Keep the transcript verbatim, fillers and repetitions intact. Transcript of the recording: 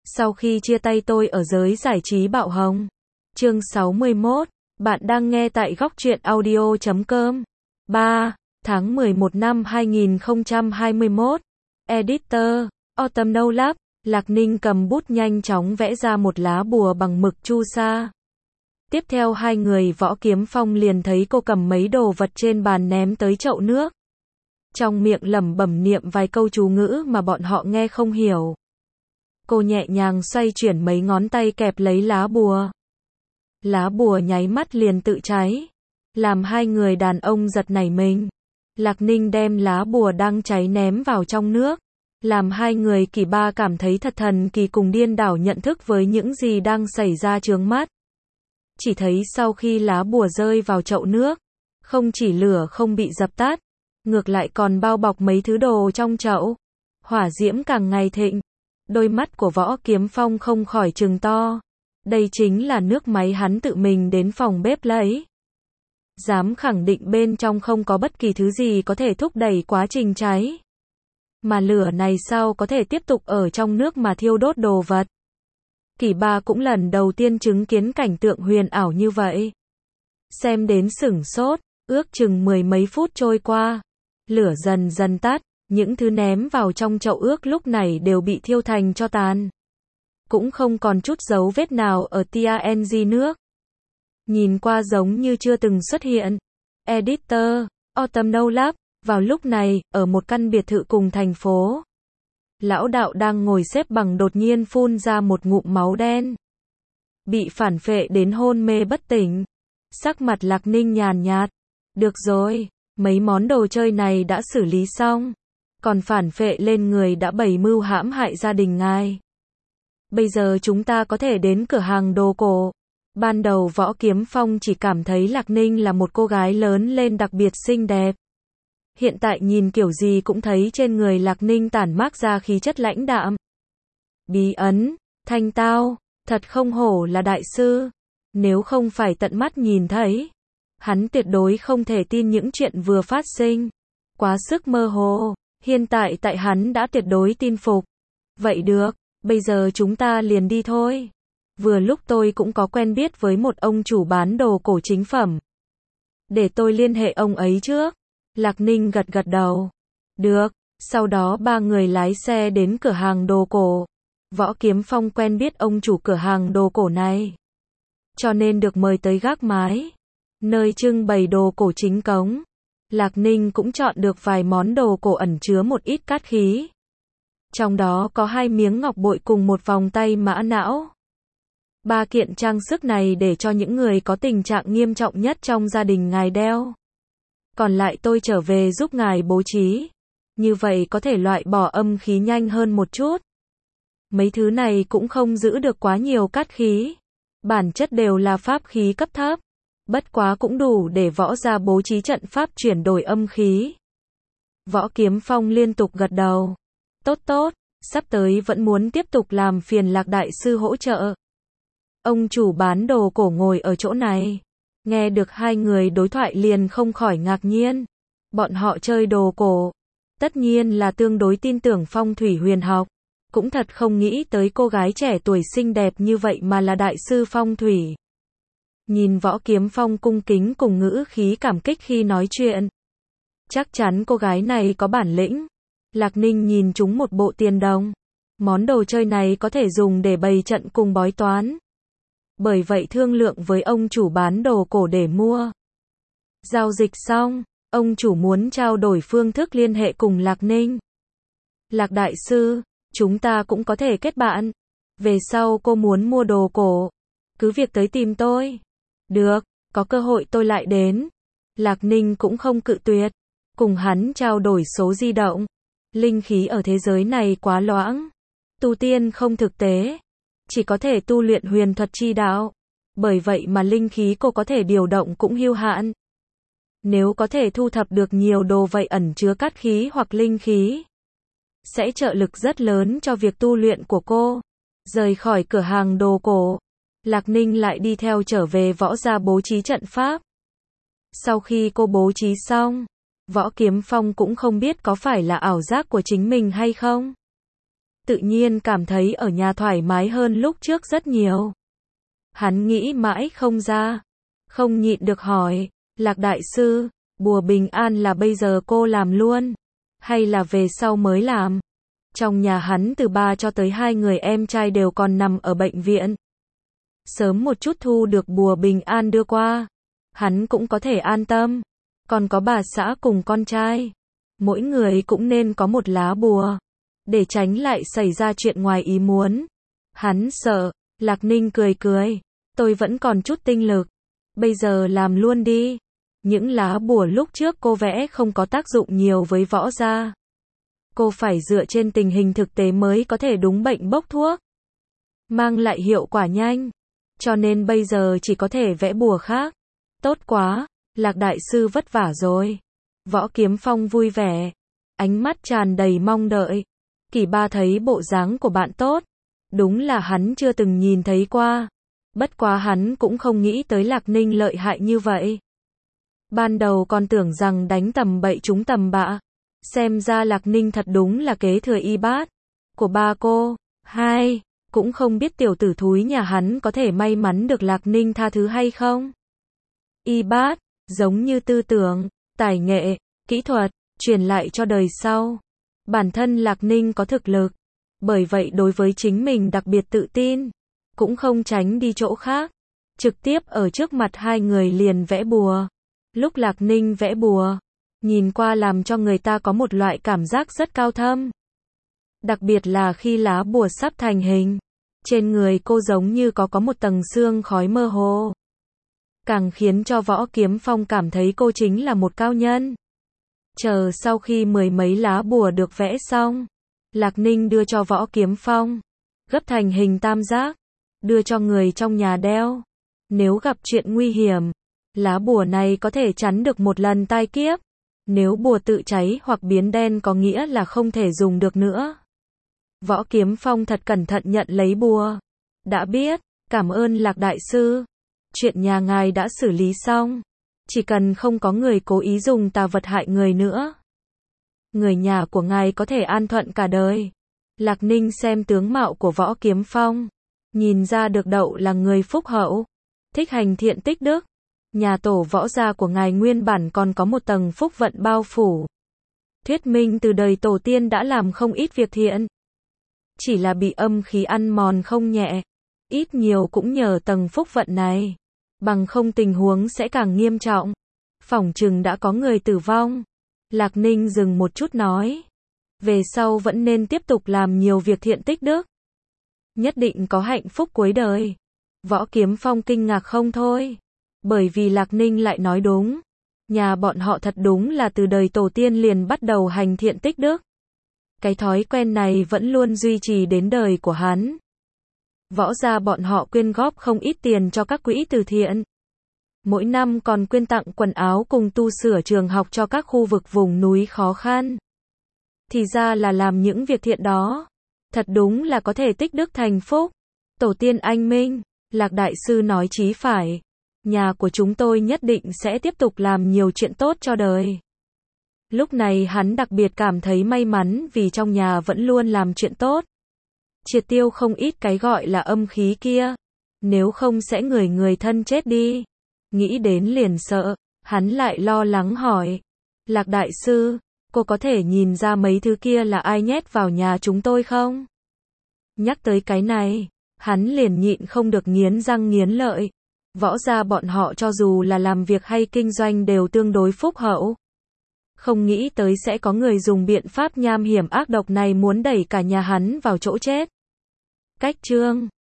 Sau khi chia tay tôi ở giới giải trí bạo hồng. Chương sáu mươi mốt. Bạn đang nghe tại góc truyện audio chấm com. ba. Tháng mười một năm hai nghìn không trăm hai mươi mốt. Editor, Autumn No Lab. Lạc Ninh cầm bút nhanh chóng vẽ ra một lá bùa bằng mực chu sa. Tiếp theo hai người Võ Kiếm Phong liền thấy cô cầm mấy đồ vật trên bàn ném tới chậu nước. Trong miệng lẩm bẩm niệm vài câu chú ngữ mà bọn họ nghe không hiểu. Cô nhẹ nhàng xoay chuyển mấy ngón tay kẹp lấy lá bùa. Lá bùa nháy mắt liền tự cháy, làm hai người đàn ông giật nảy mình. Lạc Ninh đem lá bùa đang cháy ném vào trong nước, làm hai người kỳ ba cảm thấy thật thần kỳ cùng điên đảo nhận thức với những gì đang xảy ra trước mắt. Chỉ thấy sau khi lá bùa rơi vào chậu nước, không chỉ lửa không bị dập tắt, ngược lại còn bao bọc mấy thứ đồ trong chậu. Hỏa diễm càng ngày thịnh. Đôi mắt của Võ Kiếm Phong không khỏi trừng to. Đây chính là nước máy hắn tự mình đến phòng bếp lấy. Dám khẳng định bên trong không có bất kỳ thứ gì có thể thúc đẩy quá trình cháy. Mà lửa này sao có thể tiếp tục ở trong nước mà thiêu đốt đồ vật. Kỳ ba cũng lần đầu tiên chứng kiến cảnh tượng huyền ảo như vậy. Xem đến sửng sốt, ước chừng mười mấy phút trôi qua. Lửa dần dần tắt. Những thứ ném vào trong chậu ước lúc này đều bị thiêu thành tro tàn. Cũng không còn chút dấu vết nào ở tê en giê nước. Nhìn qua giống như chưa từng xuất hiện. Editor, Autumn No Lab. Vào lúc này, ở một căn biệt thự cùng thành phố, lão đạo đang ngồi xếp bằng đột nhiên phun ra một ngụm máu đen. Bị phản phệ đến hôn mê bất tỉnh. Sắc mặt Lạc Ninh nhàn nhạt. Được rồi, mấy món đồ chơi này đã xử lý xong. Còn phản phệ lên người đã bày mưu hãm hại gia đình ngài. Bây giờ chúng ta có thể đến cửa hàng đồ cổ. Ban đầu Võ Kiếm Phong chỉ cảm thấy Lạc Ninh là một cô gái lớn lên đặc biệt xinh đẹp. Hiện tại nhìn kiểu gì cũng thấy trên người Lạc Ninh tản mát ra khí chất lãnh đạm. Bí ẩn, thanh tao, thật không hổ là đại sư. Nếu không phải tận mắt nhìn thấy, hắn tuyệt đối không thể tin những chuyện vừa phát sinh. Quá sức mơ hồ. Hiện tại tại hắn đã tuyệt đối tin phục. Vậy được, bây giờ chúng ta liền đi thôi. Vừa lúc tôi cũng có quen biết với một ông chủ bán đồ cổ chính phẩm. Để tôi liên hệ ông ấy trước. Lạc Ninh gật gật đầu. Được, sau đó ba người lái xe đến cửa hàng đồ cổ. Võ Kiếm Phong quen biết ông chủ cửa hàng đồ cổ này, cho nên được mời tới gác mái, nơi trưng bày đồ cổ chính cống. Lạc Ninh cũng chọn được vài món đồ cổ ẩn chứa một ít cát khí. Trong đó có hai miếng ngọc bội cùng một vòng tay mã não. Ba kiện trang sức này để cho những người có tình trạng nghiêm trọng nhất trong gia đình ngài đeo. Còn lại tôi trở về giúp ngài bố trí. Như vậy có thể loại bỏ âm khí nhanh hơn một chút. Mấy thứ này cũng không giữ được quá nhiều cát khí. Bản chất đều là pháp khí cấp thấp. Bất quá cũng đủ để võ gia bố trí trận pháp chuyển đổi âm khí. Võ Kiếm Phong liên tục gật đầu. Tốt tốt, sắp tới vẫn muốn tiếp tục làm phiền Lạc đại sư hỗ trợ. Ông chủ bán đồ cổ ngồi ở chỗ này. Nghe được hai người đối thoại liền không khỏi ngạc nhiên. Bọn họ chơi đồ cổ. Tất nhiên là tương đối tin tưởng phong thủy huyền học. Cũng thật không nghĩ tới cô gái trẻ tuổi xinh đẹp như vậy mà là đại sư phong thủy. Nhìn Võ Kiếm Phong cung kính cùng ngữ khí cảm kích khi nói chuyện. Chắc chắn cô gái này có bản lĩnh. Lạc Ninh nhìn chúng một bộ tiền đồng. Món đồ chơi này có thể dùng để bày trận cùng bói toán. Bởi vậy thương lượng với ông chủ bán đồ cổ để mua. Giao dịch xong, ông chủ muốn trao đổi phương thức liên hệ cùng Lạc Ninh. Lạc đại sư, chúng ta cũng có thể kết bạn. Về sau cô muốn mua đồ cổ, cứ việc tới tìm tôi. Được, có cơ hội tôi lại đến. Lạc Ninh cũng không cự tuyệt. Cùng hắn trao đổi số di động. Linh khí ở thế giới này quá loãng. Tu tiên không thực tế. Chỉ có thể tu luyện huyền thuật chi đạo. Bởi vậy mà linh khí cô có thể điều động cũng hữu hạn. Nếu có thể thu thập được nhiều đồ vậy ẩn chứa cát khí hoặc linh khí, sẽ trợ lực rất lớn cho việc tu luyện của cô. Rời khỏi cửa hàng đồ cổ, Lạc Ninh lại đi theo trở về võ gia bố trí trận pháp. Sau khi cô bố trí xong, Võ Kiếm Phong cũng không biết có phải là ảo giác của chính mình hay không. tự nhiên cảm thấy ở nhà thoải mái hơn lúc trước rất nhiều. Hắn nghĩ mãi không ra, không nhịn được hỏi, Lạc đại sư, bùa bình an là bây giờ cô làm luôn, hay là về sau mới làm? Trong nhà hắn từ ba cho tới hai người em trai đều còn nằm ở bệnh viện. Sớm một chút thu được bùa bình an đưa qua, hắn cũng có thể an tâm. Còn có bà xã cùng con trai, mỗi người cũng nên có một lá bùa, để tránh lại xảy ra chuyện ngoài ý muốn. Hắn sợ, Lạc Ninh cười cười, tôi vẫn còn chút tinh lực, bây giờ làm luôn đi. Những lá bùa lúc trước cô vẽ không có tác dụng nhiều với võ gia. Cô phải dựa trên tình hình thực tế mới có thể đúng bệnh bốc thuốc, mang lại hiệu quả nhanh. Cho nên bây giờ chỉ có thể vẽ bùa khác. Tốt quá, Lạc đại sư vất vả rồi. Võ Kiếm Phong vui vẻ, ánh mắt tràn đầy mong đợi. Kỷ Ba thấy bộ dáng của bạn tốt, đúng là hắn chưa từng nhìn thấy qua. Bất quá hắn cũng không nghĩ tới Lạc Ninh lợi hại như vậy. Ban đầu còn tưởng rằng đánh tầm bậy trúng tầm bạ. Xem ra Lạc Ninh thật đúng là kế thừa y bát của ba cô. Hai, cũng không biết tiểu tử thúi nhà hắn có thể may mắn được Lạc Ninh tha thứ hay không. Y bát, giống như tư tưởng, tài nghệ, kỹ thuật, truyền lại cho đời sau. Bản thân Lạc Ninh có thực lực, bởi vậy đối với chính mình đặc biệt tự tin, cũng không tránh đi chỗ khác, trực tiếp ở trước mặt hai người liền vẽ bùa. Lúc Lạc Ninh vẽ bùa, nhìn qua làm cho người ta có một loại cảm giác rất cao thâm. Đặc biệt là khi lá bùa sắp thành hình, trên người cô giống như có có một tầng sương khói mơ hồ. Càng khiến cho Võ Kiếm Phong cảm thấy cô chính là một cao nhân. Chờ sau khi mười mấy lá bùa được vẽ xong, Lạc Ninh đưa cho Võ Kiếm Phong, gấp thành hình tam giác, đưa cho người trong nhà đeo. Nếu gặp chuyện nguy hiểm, lá bùa này có thể chắn được một lần tai kiếp. Nếu bùa tự cháy hoặc biến đen có nghĩa là không thể dùng được nữa. Võ Kiếm Phong thật cẩn thận nhận lấy bùa. Đã biết, cảm ơn Lạc đại sư. Chuyện nhà ngài đã xử lý xong. Chỉ cần không có người cố ý dùng tà vật hại người nữa, người nhà của ngài có thể an thuận cả đời. Lạc Ninh xem tướng mạo của Võ Kiếm Phong, nhìn ra được Đậu là người phúc hậu, thích hành thiện tích đức. Nhà tổ Võ gia của ngài nguyên bản còn có một tầng phúc vận bao phủ, thuyết minh từ đời tổ tiên đã làm không ít việc thiện. Chỉ là bị âm khí ăn mòn không nhẹ, ít nhiều cũng nhờ tầng phúc vận này, bằng không tình huống sẽ càng nghiêm trọng. Phỏng chừng đã có người tử vong. Lạc Ninh dừng một chút nói, về sau vẫn nên tiếp tục làm nhiều việc thiện tích đức, nhất định có hạnh phúc cuối đời. Võ Kiếm Phong kinh ngạc không thôi, bởi vì Lạc Ninh lại nói đúng. Nhà bọn họ thật đúng là từ đời tổ tiên liền bắt đầu hành thiện tích đức. Cái thói quen này vẫn luôn duy trì đến đời của hắn. Võ gia bọn họ quyên góp không ít tiền cho các quỹ từ thiện. Mỗi năm còn quyên tặng quần áo cùng tu sửa trường học cho các khu vực vùng núi khó khăn. Thì ra là làm những việc thiện đó. Thật đúng là có thể tích đức thành phúc. Tổ tiên anh minh, Lạc đại sư nói chí phải. Nhà của chúng tôi nhất định sẽ tiếp tục làm nhiều chuyện tốt cho đời. Lúc này hắn đặc biệt cảm thấy may mắn vì trong nhà vẫn luôn làm chuyện tốt. Triệt tiêu không ít cái gọi là âm khí kia. Nếu không sẽ người người thân chết đi. Nghĩ đến liền sợ, hắn lại lo lắng hỏi. Lạc đại sư, cô có thể nhìn ra mấy thứ kia là ai nhét vào nhà chúng tôi không? Nhắc tới cái này, hắn liền nhịn không được nghiến răng nghiến lợi. Võ gia bọn họ cho dù là làm việc hay kinh doanh đều tương đối phúc hậu. Không nghĩ tới sẽ có người dùng biện pháp nham hiểm ác độc này muốn đẩy cả nhà hắn vào chỗ chết. Cách chương